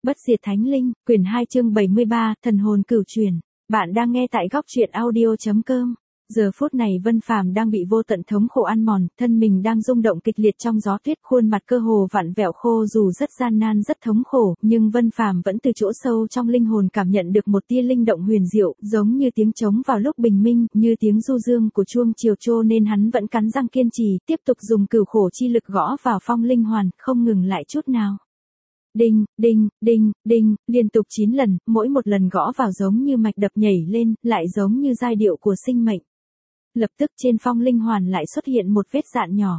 Bất diệt thánh linh, quyển 2 chương 73, thần hồn cửu truyền. Bạn đang nghe tại góc truyện audio.com. Giờ phút này Vân Phàm đang bị vô tận thống khổ ăn mòn, thân mình đang rung động kịch liệt trong gió tuyết, khuôn mặt cơ hồ vặn vẹo khô, dù rất gian nan rất thống khổ, nhưng Vân Phàm vẫn từ chỗ sâu trong linh hồn cảm nhận được một tia linh động huyền diệu, giống như tiếng trống vào lúc bình minh, như tiếng du dương của chuông chiều, cho nên hắn vẫn cắn răng kiên trì, tiếp tục dùng cửu khổ chi lực gõ vào phong linh hoàn, không ngừng lại chút nào. Đinh, đinh, đinh, đinh, liên tục 9 lần, mỗi một lần gõ vào giống như mạch đập nhảy lên, lại giống như giai điệu của sinh mệnh. Lập tức trên phong linh hoàn lại xuất hiện một vết dạn nhỏ.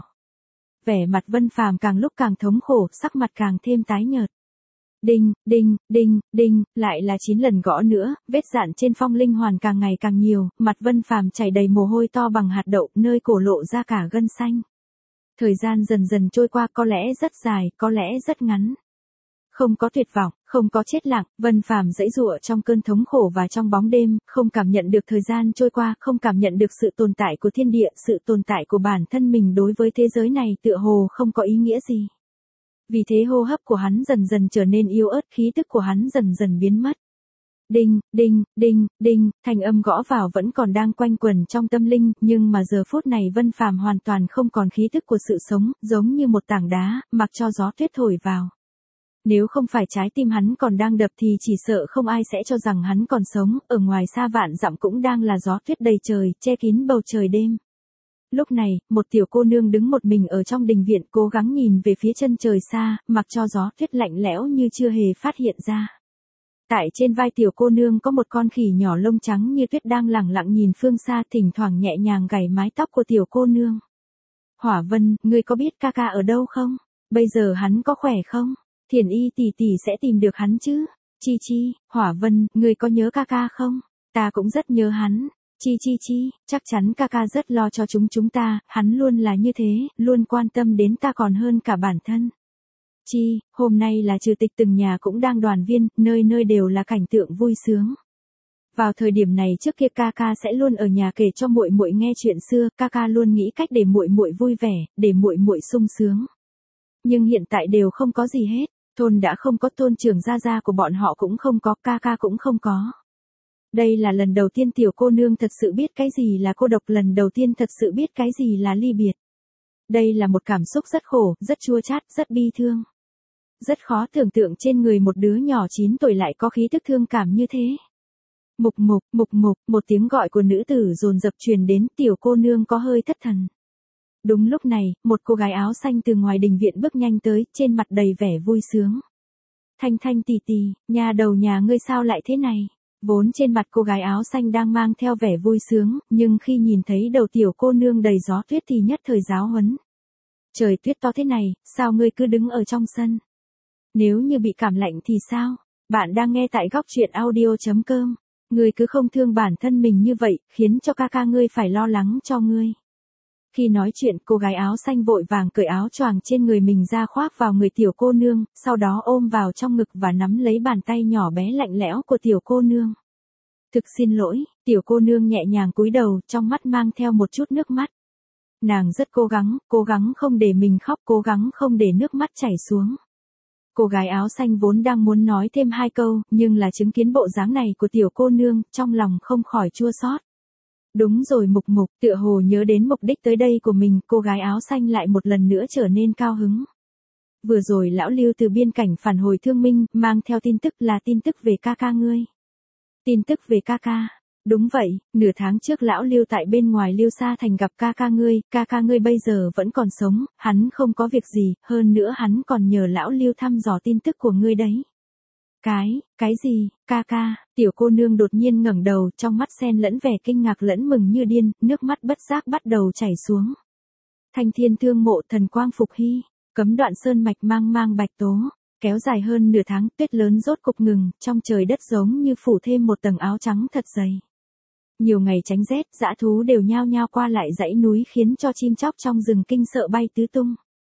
Vẻ mặt Vân Phàm càng lúc càng thống khổ, sắc mặt càng thêm tái nhợt. Đinh, đinh, đinh, đinh, lại là 9 lần gõ nữa, vết dạn trên phong linh hoàn càng ngày càng nhiều, mặt Vân Phàm chảy đầy mồ hôi to bằng hạt đậu, nơi cổ lộ ra cả gân xanh. Thời gian dần dần trôi qua, có lẽ rất dài, có lẽ rất ngắn. Không có tuyệt vọng, không có chết lặng, Vân Phàm giãy giụa trong cơn thống khổ và trong bóng đêm, không cảm nhận được thời gian trôi qua, không cảm nhận được sự tồn tại của thiên địa, sự tồn tại của bản thân mình đối với thế giới này tựa hồ không có ý nghĩa gì. Vì thế hô hấp của hắn dần dần trở nên yếu ớt, khí tức của hắn dần dần biến mất. Đinh, đinh, đinh, đinh, thanh âm gõ vào vẫn còn đang quanh quẩn trong tâm linh, nhưng mà giờ phút này Vân Phàm hoàn toàn không còn khí tức của sự sống, giống như một tảng đá, mặc cho gió tuyết thổi vào. Nếu không phải trái tim hắn còn đang đập thì chỉ sợ không ai sẽ cho rằng hắn còn sống, ở ngoài xa vạn dặm cũng đang là gió tuyết đầy trời, che kín bầu trời đêm. Lúc này, một tiểu cô nương đứng một mình ở trong đình viện, cố gắng nhìn về phía chân trời xa, mặc cho gió tuyết lạnh lẽo như chưa hề phát hiện ra. Tại trên vai tiểu cô nương có một con khỉ nhỏ lông trắng như tuyết đang lẳng lặng nhìn phương xa, thỉnh thoảng nhẹ nhàng gảy mái tóc của tiểu cô nương. Hỏa Vân, ngươi có biết ca ca ở đâu không? Bây giờ hắn có khỏe không? Thiền Y tỷ tỷ sẽ tìm được hắn chứ? Chi chi, Hỏa Vân, ngươi có nhớ ca ca không? Ta cũng rất nhớ hắn. Chi chi chi, chắc chắn ca ca rất lo cho chúng ta, hắn luôn là như thế, luôn quan tâm đến ta còn hơn cả bản thân. Chi, hôm nay là trừ tịch, từng nhà cũng đang đoàn viên, nơi nơi đều là cảnh tượng vui sướng. Vào thời điểm này trước kia ca ca sẽ luôn ở nhà kể cho muội muội nghe chuyện xưa, ca ca luôn nghĩ cách để muội muội vui vẻ, để muội muội sung sướng. Nhưng hiện tại đều không có gì hết. Thôn đã không có, thôn trưởng gia của bọn họ cũng không có, ca ca cũng không có. Đây là lần đầu tiên tiểu cô nương thật sự biết cái gì là cô độc, lần đầu tiên thật sự biết cái gì là ly biệt. Đây là một cảm xúc rất khổ, rất chua chát, rất bi thương. Rất khó tưởng tượng trên người một đứa nhỏ 9 tuổi lại có khí tức thương cảm như thế. Mục mục, mục mục, một tiếng gọi của nữ tử dồn dập truyền đến, tiểu cô nương có hơi thất thần. Đúng lúc này, một cô gái áo xanh từ ngoài đình viện bước nhanh tới, trên mặt đầy vẻ vui sướng. Thanh Thanh tỷ tỷ, nhà đầu nhà ngươi sao lại thế này? Vốn trên mặt cô gái áo xanh đang mang theo vẻ vui sướng, nhưng khi nhìn thấy đầu tiểu cô nương đầy gió tuyết thì nhất thời giáo huấn. Trời tuyết to thế này, sao ngươi cứ đứng ở trong sân? Nếu như bị cảm lạnh thì sao? Bạn đang nghe tại góc truyện audio.com. Ngươi cứ không thương bản thân mình như vậy, khiến cho ca ca ngươi phải lo lắng cho ngươi. Khi nói chuyện, cô gái áo xanh vội vàng cởi áo choàng trên người mình ra khoác vào người tiểu cô nương, sau đó ôm vào trong ngực và nắm lấy bàn tay nhỏ bé lạnh lẽo của tiểu cô nương. Thực xin lỗi, tiểu cô nương nhẹ nhàng cúi đầu, trong mắt mang theo một chút nước mắt. Nàng rất cố gắng không để mình khóc, cố gắng không để nước mắt chảy xuống. Cô gái áo xanh vốn đang muốn nói thêm 2 câu, nhưng là chứng kiến bộ dáng này của tiểu cô nương, trong lòng không khỏi chua xót. Đúng rồi, mục mục, tựa hồ nhớ đến mục đích tới đây của mình, cô gái áo xanh lại một lần nữa trở nên cao hứng. Vừa rồi lão Lưu từ biên cảnh phản hồi Thương Minh, mang theo tin tức là tin tức về ca ca ngươi. Tin tức về ca ca. Đúng vậy, nửa tháng trước lão Lưu tại bên ngoài Lưu Sa Thành gặp ca ca ngươi bây giờ vẫn còn sống, hắn không có việc gì, hơn nữa hắn còn nhờ lão Lưu thăm dò tin tức của ngươi đấy. Cái gì, ca ca? Tiểu cô nương đột nhiên ngẩng đầu, trong mắt xen lẫn vẻ kinh ngạc lẫn mừng như điên, nước mắt bất giác bắt đầu chảy xuống. Thanh Thiên Thương Mộ, thần quang phục hy, cấm đoạn sơn mạch mang mang bạch tố, kéo dài hơn nửa tháng, tuyết lớn rốt cục ngừng, trong trời đất giống như phủ thêm một tầng áo trắng thật dày. Nhiều ngày tránh rét, dã thú đều nhao nhao qua lại dãy núi khiến cho chim chóc trong rừng kinh sợ bay tứ tung.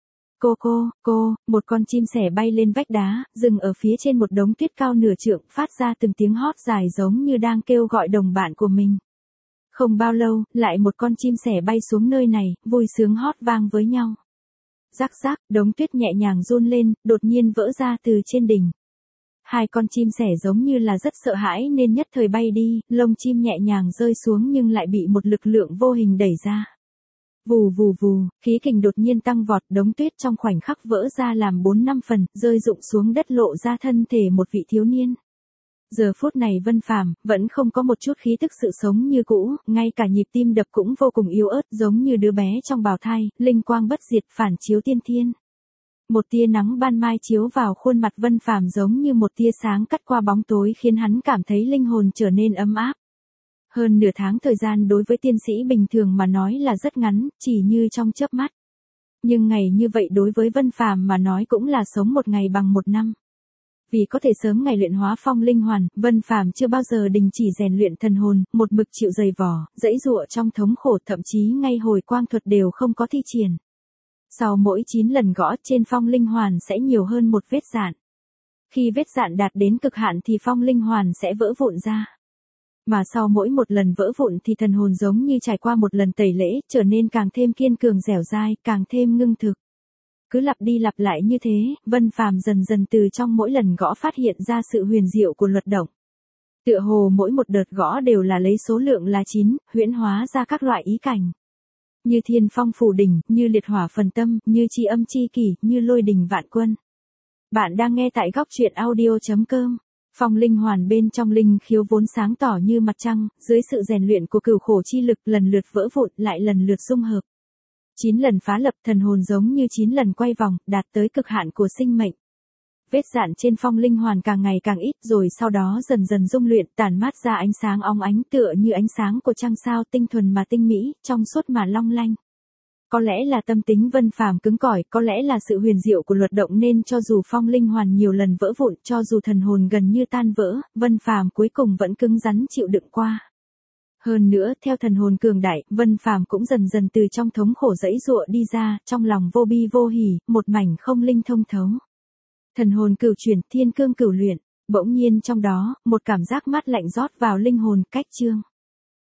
Một con chim sẻ bay lên vách đá, dừng ở phía trên một đống tuyết cao nửa trượng, phát ra từng tiếng hót dài giống như đang kêu gọi đồng bạn của mình. Không bao lâu, lại một con chim sẻ bay xuống nơi này, vui sướng hót vang với nhau. Rắc rắc, đống tuyết nhẹ nhàng run lên, đột nhiên vỡ ra từ trên đỉnh. Hai con chim sẻ giống như là rất sợ hãi nên nhất thời bay đi, lông chim nhẹ nhàng rơi xuống nhưng lại bị một lực lượng vô hình đẩy ra. Vù vù vù, khí kình đột nhiên tăng vọt, đống tuyết trong khoảnh khắc vỡ ra làm 4-5 phần, rơi rụng xuống đất lộ ra thân thể một vị thiếu niên. Giờ phút này Vân Phàm vẫn không có một chút khí tức sự sống như cũ, ngay cả nhịp tim đập cũng vô cùng yếu ớt giống như đứa bé trong bào thai, linh quang bất diệt phản chiếu tiên thiên. Một tia nắng ban mai chiếu vào khuôn mặt Vân Phàm giống như một tia sáng cắt qua bóng tối khiến hắn cảm thấy linh hồn trở nên ấm áp. Hơn nửa tháng thời gian đối với tiên sĩ bình thường mà nói là rất ngắn, chỉ như trong chớp mắt. Nhưng ngày như vậy đối với Vân Phàm mà nói cũng là sống một ngày bằng một năm. Vì có thể sớm ngày luyện hóa phong linh hoàn, Vân Phàm chưa bao giờ đình chỉ rèn luyện thần hồn, một mực chịu dày vò, dẫy dụa trong thống khổ, thậm chí ngay hồi quang thuật đều không có thi triển. Sau mỗi 9 lần gõ trên phong linh hoàn sẽ nhiều hơn một vết dạn. Khi vết dạn đạt đến cực hạn thì phong linh hoàn sẽ vỡ vụn ra. Mà sau mỗi một lần vỡ vụn thì thần hồn giống như trải qua một lần tẩy lễ, trở nên càng thêm kiên cường dẻo dai, càng thêm ngưng thực. Cứ lặp đi lặp lại như thế, Vân Phàm dần dần từ trong mỗi lần gõ phát hiện ra sự huyền diệu của luật động. Tựa hồ mỗi một đợt gõ đều là lấy số lượng là 9, huyễn hóa ra các loại ý cảnh. Như thiên phong phủ đỉnh, như liệt hỏa phần tâm, như chi âm chi kỷ, như lôi đình vạn quân. Bạn đang nghe tại góc truyện audio.com. Phong linh hoàn bên trong linh khiếu vốn sáng tỏ như mặt trăng, dưới sự rèn luyện của cửu khổ chi lực lần lượt vỡ vụn lại lần lượt dung hợp. 9 lần phá lập, thần hồn giống như 9 lần quay vòng, đạt tới cực hạn của sinh mệnh. Vết dạn trên phong linh hoàn càng ngày càng ít rồi sau đó dần dần dung luyện, tản mát ra ánh sáng óng ánh tựa như ánh sáng của trăng sao, tinh thuần mà tinh mỹ, trong suốt mà long lanh. Có lẽ là tâm tính Vân Phàm cứng cỏi, có lẽ là sự huyền diệu của luật động nên cho dù phong linh hoàn nhiều lần vỡ vụn, cho dù thần hồn gần như tan vỡ, Vân Phàm cuối cùng vẫn cứng rắn chịu đựng qua. Hơn nữa, theo thần hồn cường đại, Vân Phàm cũng dần dần từ trong thống khổ dẫy dụa đi ra, trong lòng vô bi vô hỉ, một mảnh không linh thông thấu. Thần hồn cửu chuyển, thiên cương cửu luyện, bỗng nhiên trong đó, một cảm giác mát lạnh rót vào linh hồn, cách chương.